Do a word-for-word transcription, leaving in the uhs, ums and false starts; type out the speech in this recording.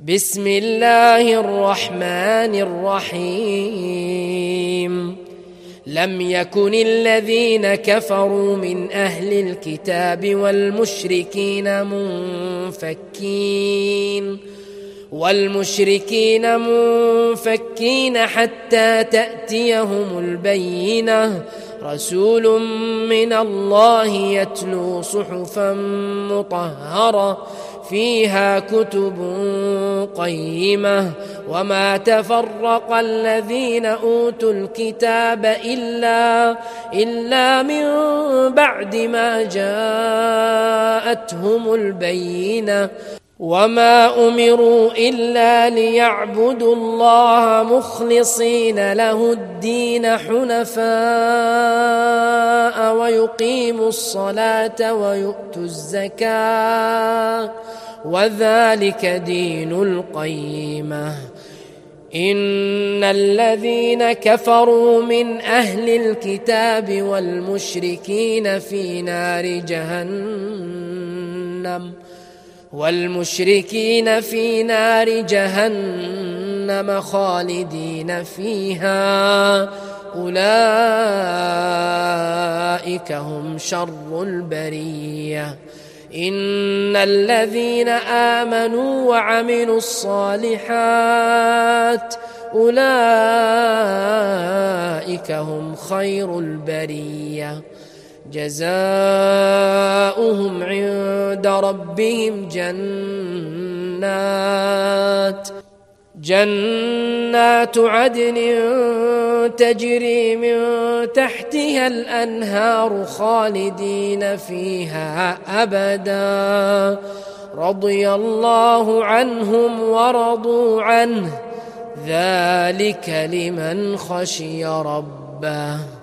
بسم الله الرحمن الرحيم لم يكن الذين كفروا من أهل الكتاب والمشركين منفكين والمشركين منفكين حتى تأتيهم البينة رسول من الله يتلو صحفا مطهرة فيها كتب قيمة وما تفرق الذين أوتوا الكتاب إلا, إلا من بعد ما جاءتهم البينة وما أمروا إلا ليعبدوا الله مخلصين له الدين حنفاء ويقيموا الصلاة ويؤتوا الزكاة وذلك دين القيمة إن الذين كفروا من أهل الكتاب والمشركين في نار جهنم والمشركين في نار جهنم خالدين فيها أولئك هم شر البرية إن الذين آمنوا وعملوا الصالحات أولئك هم خير البرية جزاؤهم عند ربهم جنات جنات عدن تجري من تحتها الأنهار خالدين فيها أبدا رضي الله عنهم ورضوا عنه ذلك لمن خشي ربه.